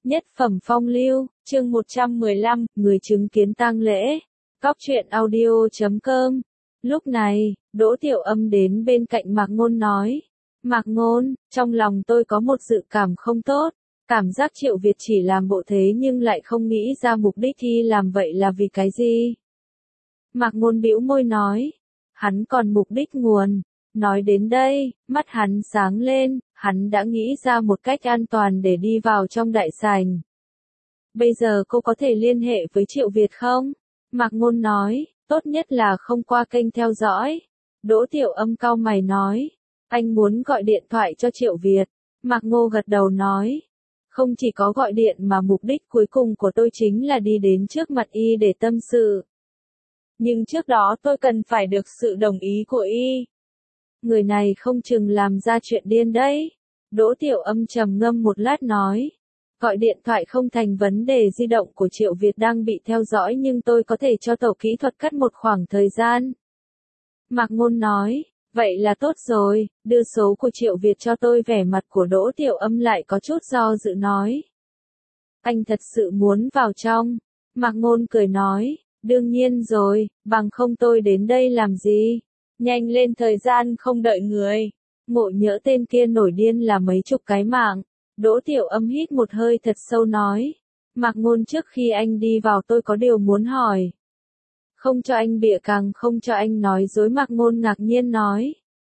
Nhất phẩm phong lưu, chương 115, người chứng kiến tang lễ. Cóc truyện audio.com. Lúc này, Đỗ Tiểu Âm đến bên cạnh Mạc Ngôn nói. Mạc Ngôn, trong lòng tôi có một dự cảm không tốt. Cảm giác Triệu Việt chỉ làm bộ thế nhưng lại không nghĩ ra mục đích y làm vậy là vì cái gì. Mạc Ngôn bĩu môi nói. Hắn còn mục đích nguồn. Nói đến đây, mắt hắn sáng lên, hắn đã nghĩ ra một cách an toàn để đi vào trong đại sảnh. Bây giờ cô có thể liên hệ với Triệu Việt không? Mạc Ngôn nói, tốt nhất là không qua kênh theo dõi. Đỗ Tiểu Âm cau mày nói, anh muốn gọi điện thoại cho Triệu Việt. Mạc Ngô gật đầu nói, không chỉ có gọi điện mà mục đích cuối cùng của tôi chính là đi đến trước mặt y để tâm sự. Nhưng trước đó tôi cần phải được sự đồng ý của y. Người này không chừng làm ra chuyện điên đấy. Đỗ Tiểu Âm trầm ngâm một lát nói. Gọi điện thoại không thành vấn đề, di động của Triệu Việt đang bị theo dõi nhưng tôi có thể cho tổ kỹ thuật cắt một khoảng thời gian. Mạc Ngôn nói, vậy là tốt rồi, đưa số của Triệu Việt cho tôi. Vẻ mặt của Đỗ Tiểu Âm lại có chút do dự nói. Anh thật sự muốn vào trong? Mạc Ngôn cười nói, đương nhiên rồi, bằng không tôi đến đây làm gì? Nhanh lên, thời gian không đợi người. Ngộ nhỡ tên kia nổi điên là mấy chục cái mạng. Đỗ Tiểu Âm hít một hơi thật sâu nói. Mạc Ngôn, trước khi anh đi vào tôi có điều muốn hỏi. Không cho anh bịa, càng không cho anh nói dối. Mạc Ngôn ngạc nhiên nói.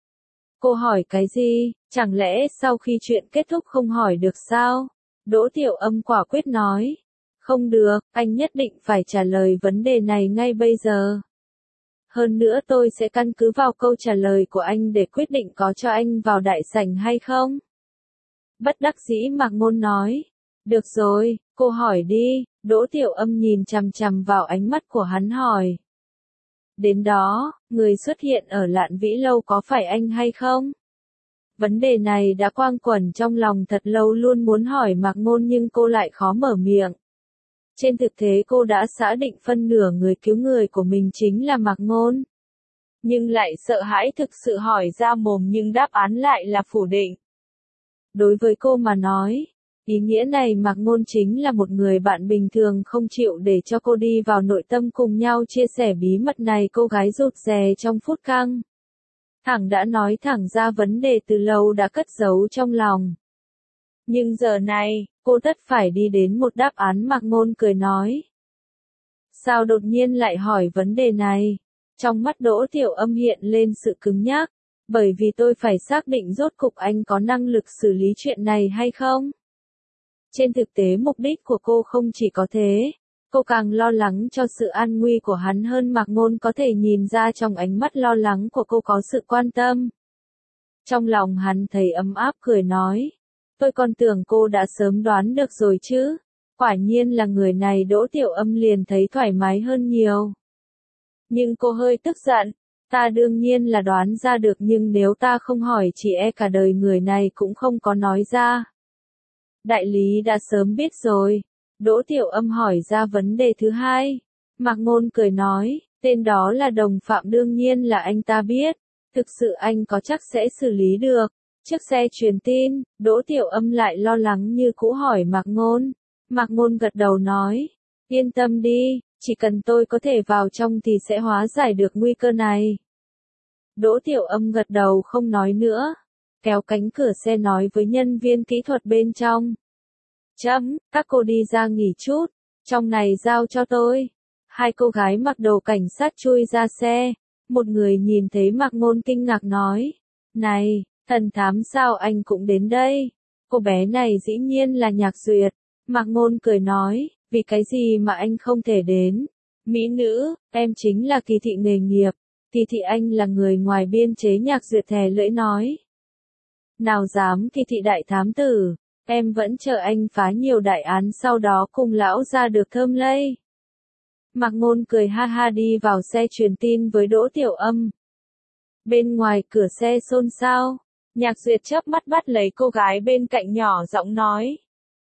Cô hỏi cái gì, chẳng lẽ sau khi chuyện kết thúc không hỏi được sao? Đỗ Tiểu Âm quả quyết nói. Không được, anh nhất định phải trả lời vấn đề này ngay bây giờ. Hơn nữa tôi sẽ căn cứ vào câu trả lời của anh để quyết định có cho anh vào đại sảnh hay không. Bất đắc dĩ Mạc Ngôn nói. Được rồi, cô hỏi đi. Đỗ Tiểu Âm nhìn chằm chằm vào ánh mắt của hắn hỏi. Đến đó, người xuất hiện ở Lạn Vĩ Lâu có phải anh hay không? Vấn đề này đã quanh quẩn trong lòng thật lâu, luôn muốn hỏi Mạc Ngôn nhưng cô lại khó mở miệng. Trên thực tế cô đã xác định phân nửa người cứu người của mình chính là Mạc Ngôn. Nhưng lại sợ hãi thực sự hỏi ra mồm nhưng đáp án lại là phủ định. Đối với cô mà nói, ý nghĩa này Mạc Ngôn chính là một người bạn bình thường không chịu để cho cô đi vào nội tâm cùng nhau chia sẻ bí mật này. Cô gái rụt rè trong phút căng thẳng đã nói thẳng ra vấn đề từ lâu đã cất giấu trong lòng. Nhưng giờ này, cô tất phải đi đến một đáp án. Mạc Ngôn cười nói. Sao đột nhiên lại hỏi vấn đề này? Trong mắt Đỗ Tiểu Âm hiện lên sự cứng nhắc. Bởi vì tôi phải xác định rốt cục anh có năng lực xử lý chuyện này hay không? Trên thực tế mục đích của cô không chỉ có thế. Cô càng lo lắng cho sự an nguy của hắn hơn. Mạc Ngôn có thể nhìn ra trong ánh mắt lo lắng của cô có sự quan tâm. Trong lòng hắn thấy ấm áp, cười nói. Tôi còn tưởng cô đã sớm đoán được rồi chứ. Quả nhiên là người này. Đỗ Tiểu Âm liền thấy thoải mái hơn nhiều. Nhưng cô hơi tức giận. Ta đương nhiên là đoán ra được, nhưng nếu ta không hỏi chỉ e cả đời người này cũng không có nói ra. Đại lý đã sớm biết rồi. Đỗ Tiểu Âm hỏi ra vấn đề thứ hai. Mạc Ngôn cười nói, tên đó là đồng phạm, đương nhiên là anh ta biết. Thực sự anh có chắc sẽ xử lý được? Chiếc xe truyền tin, Đỗ Tiểu Âm lại lo lắng như cũ hỏi Mạc Ngôn. Mạc Ngôn gật đầu nói, yên tâm đi, chỉ cần tôi có thể vào trong thì sẽ hóa giải được nguy cơ này. Đỗ Tiểu Âm gật đầu không nói nữa, kéo cánh cửa xe nói với nhân viên kỹ thuật bên trong. Các cô đi ra nghỉ chút, trong này giao cho tôi. Hai cô gái mặc đồ cảnh sát chui ra xe, một người nhìn thấy Mạc Ngôn kinh ngạc nói, này, thần thám sao anh cũng đến đây? Cô bé này dĩ nhiên là Nhạc Duyệt. Mạc Ngôn cười nói, vì cái gì mà anh không thể đến? Mỹ nữ, em chính là Kỳ Thị nghề nghiệp. Kỳ Thị anh là người ngoài biên chế. Nhạc Duyệt thè lưỡi nói. Nào dám, Kỳ Thị đại thám tử, em vẫn chờ anh phá nhiều đại án sau đó cùng lão ra được thơm lây. Mạc Ngôn cười ha ha đi vào xe truyền tin với Đỗ Tiểu Âm. Bên ngoài cửa xe xôn xao, Nhạc Duyệt chớp mắt bắt lấy cô gái bên cạnh nhỏ giọng nói.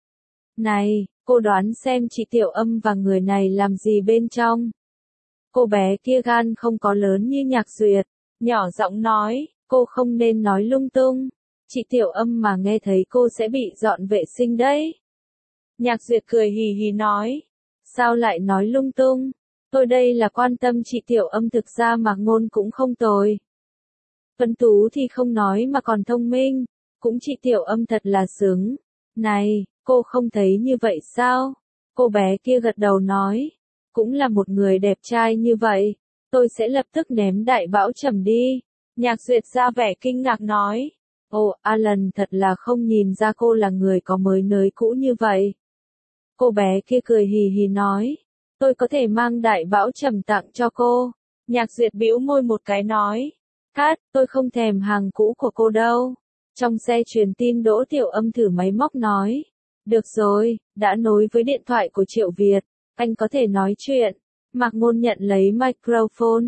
Này, cô đoán xem chị Tiểu Âm và người này làm gì bên trong? Cô bé kia gan không có lớn như Nhạc Duyệt, nhỏ giọng nói, cô không nên nói lung tung. Chị Tiểu Âm mà nghe thấy cô sẽ bị dọn vệ sinh đấy. Nhạc Duyệt cười hì hì nói. Sao lại nói lung tung? Tôi đây là quan tâm chị Tiểu Âm, thực ra Mạc Ngôn cũng không tồi. Vân Tú thì không nói mà còn thông minh, cũng chị Tiểu Âm thật là xứng. Này, cô không thấy như vậy sao? Cô bé kia gật đầu nói, cũng là một người đẹp trai như vậy, tôi sẽ lập tức ném đại bão trầm đi. Nhạc Duyệt ra vẻ kinh ngạc nói, ồ, Alan thật là không nhìn ra cô là người có mới nới cũ như vậy. Cô bé kia cười hì hì nói, tôi có thể mang đại bão trầm tặng cho cô. Nhạc Duyệt bĩu môi một cái nói, Cát, tôi không thèm hàng cũ của cô đâu. Trong xe truyền tin Đỗ Tiểu Âm thử máy móc nói, được rồi, đã nối với điện thoại của Triệu Việt, anh có thể nói chuyện. Mạc Ngôn nhận lấy microphone,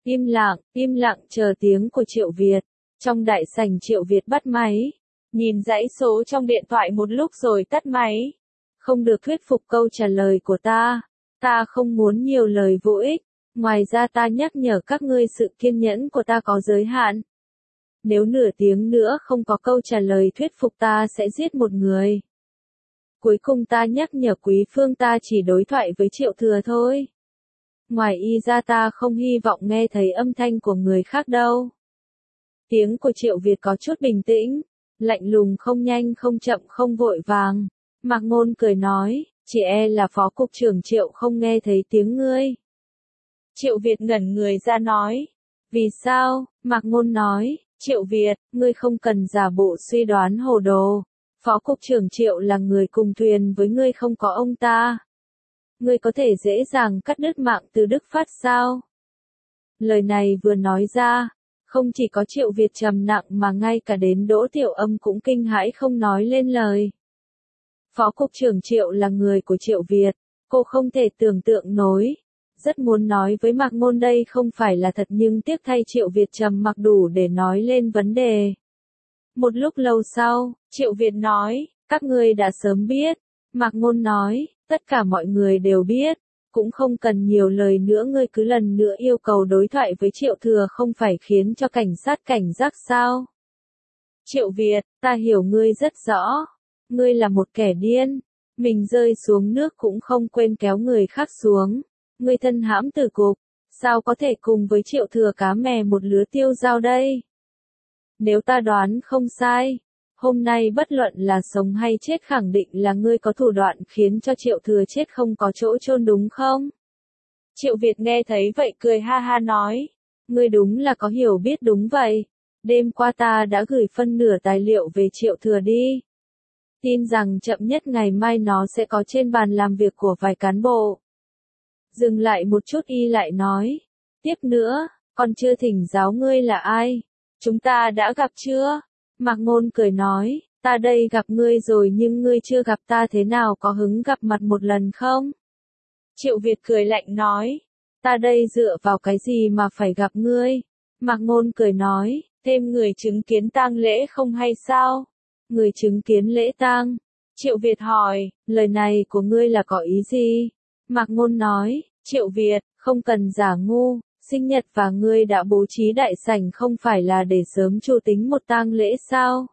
im lặng chờ tiếng của Triệu Việt. Trong đại sảnh Triệu Việt bắt máy, nhìn dãy số trong điện thoại một lúc rồi tắt máy. Không được thuyết phục câu trả lời của ta không muốn nhiều lời vô ích, ngoài ra ta nhắc nhở các ngươi sự kiên nhẫn của ta có giới hạn. Nếu nửa tiếng nữa không có câu trả lời thuyết phục ta sẽ giết một người. Cuối cùng ta nhắc nhở Quý Phương ta chỉ đối thoại với Triệu Thừa thôi. Ngoài y ra ta không hy vọng nghe thấy âm thanh của người khác đâu. Tiếng của Triệu Việt có chút bình tĩnh, lạnh lùng, không nhanh không chậm không vội vàng. Mạc Ngôn cười nói, chỉ e là Phó Cục trưởng Triệu không nghe thấy tiếng ngươi. Triệu Việt ngẩn người ra nói, vì sao? Mạc Ngôn nói, Triệu Việt, ngươi không cần giả bộ suy đoán hồ đồ. Phó Cục trưởng Triệu là người cùng thuyền với ngươi, không có ông ta. Ngươi có thể dễ dàng cắt đứt mạng từ Đức Phát sao? Lời này vừa nói ra, không chỉ có Triệu Việt trầm nặng mà ngay cả đến Đỗ Tiểu Âm cũng kinh hãi không nói lên lời. Phó Cục trưởng Triệu là người của Triệu Việt, cô không thể tưởng tượng nổi. Rất muốn nói với Mạc Ngôn đây không phải là thật nhưng tiếc thay Triệu Việt trầm mặc đủ để nói lên vấn đề. Một lúc lâu sau, Triệu Việt nói, các ngươi đã sớm biết. Mạc Ngôn nói, tất cả mọi người đều biết, cũng không cần nhiều lời nữa, ngươi cứ lần nữa yêu cầu đối thoại với Triệu Thừa không phải khiến cho cảnh sát cảnh giác sao? Triệu Việt, ta hiểu ngươi rất rõ. Ngươi là một kẻ điên, mình rơi xuống nước cũng không quên kéo người khác xuống. Ngươi thân hãm tử cục, sao có thể cùng với Triệu Thừa cá mè một lứa tiêu dao đây? Nếu ta đoán không sai, hôm nay bất luận là sống hay chết khẳng định là ngươi có thủ đoạn khiến cho Triệu Thừa chết không có chỗ chôn đúng không? Triệu Việt nghe thấy vậy cười ha ha nói, ngươi đúng là có hiểu biết đúng vậy. Đêm qua ta đã gửi phân nửa tài liệu về Triệu Thừa đi. Tin rằng chậm nhất ngày mai nó sẽ có trên bàn làm việc của vài cán bộ. Dừng lại một chút y lại nói, tiếp nữa, còn chưa thỉnh giáo ngươi là ai? Chúng ta đã gặp chưa? Mạc Ngôn cười nói, ta đây gặp ngươi rồi nhưng ngươi chưa gặp ta, thế nào có hứng gặp mặt một lần không? Triệu Việt cười lạnh nói, ta đây dựa vào cái gì mà phải gặp ngươi? Mạc Ngôn cười nói, thêm người chứng kiến tang lễ không hay sao? Người chứng kiến lễ tang? Triệu Việt hỏi, lời này của ngươi là có ý gì? Mạc Ngôn nói, Triệu Việt, không cần giả ngu, sinh nhật và ngươi đã bố trí đại sảnh không phải là để sớm chu tính một tang lễ sao?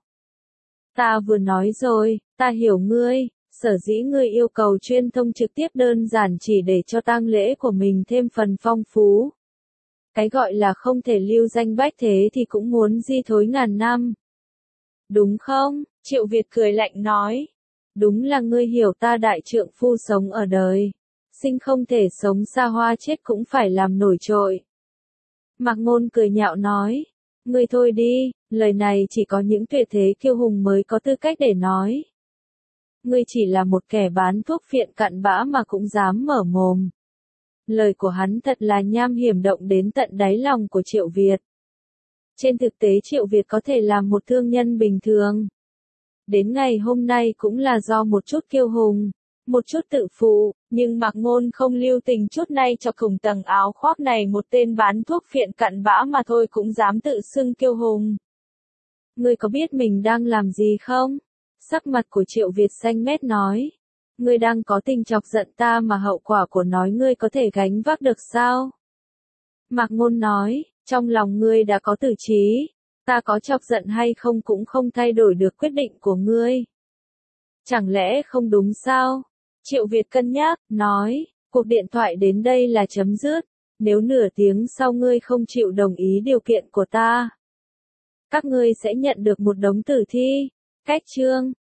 Ta vừa nói rồi, ta hiểu ngươi, sở dĩ ngươi yêu cầu truyền thông trực tiếp đơn giản chỉ để cho tang lễ của mình thêm phần phong phú. Cái gọi là không thể lưu danh bách thế thì cũng muốn di thối ngàn năm. Đúng không? Triệu Việt cười lạnh nói. Đúng là ngươi hiểu ta, đại trượng phu sống ở đời. Sinh không thể sống xa hoa, chết cũng phải làm nổi trội. Mạc Ngôn cười nhạo nói. Ngươi thôi đi, lời này chỉ có những tuyệt thế kiêu hùng mới có tư cách để nói. Ngươi chỉ là một kẻ bán thuốc phiện cặn bã mà cũng dám mở mồm. Lời của hắn thật là nham hiểm, động đến tận đáy lòng của Triệu Việt. Trên thực tế Triệu Việt có thể làm một thương nhân bình thường. Đến ngày hôm nay cũng là do một chút kiêu hùng, một chút tự phụ, nhưng Mạc Ngôn không lưu tình chút nay cho cùng tầng áo khoác này một tên bán thuốc phiện cặn bã mà thôi cũng dám tự xưng kiêu hùng. Ngươi có biết mình đang làm gì không? Sắc mặt của Triệu Việt xanh mét nói. Ngươi đang có tình chọc giận ta mà hậu quả của nói ngươi có thể gánh vác được sao? Mạc Ngôn nói, trong lòng ngươi đã có tử trí, ta có chọc giận hay không cũng không thay đổi được quyết định của ngươi. Chẳng lẽ không đúng sao? Triệu Việt cân nhắc, nói, cuộc điện thoại đến đây là chấm dứt. Nếu nửa tiếng sau ngươi không chịu đồng ý điều kiện của ta, các ngươi sẽ nhận được một đống tử thi. Cách chương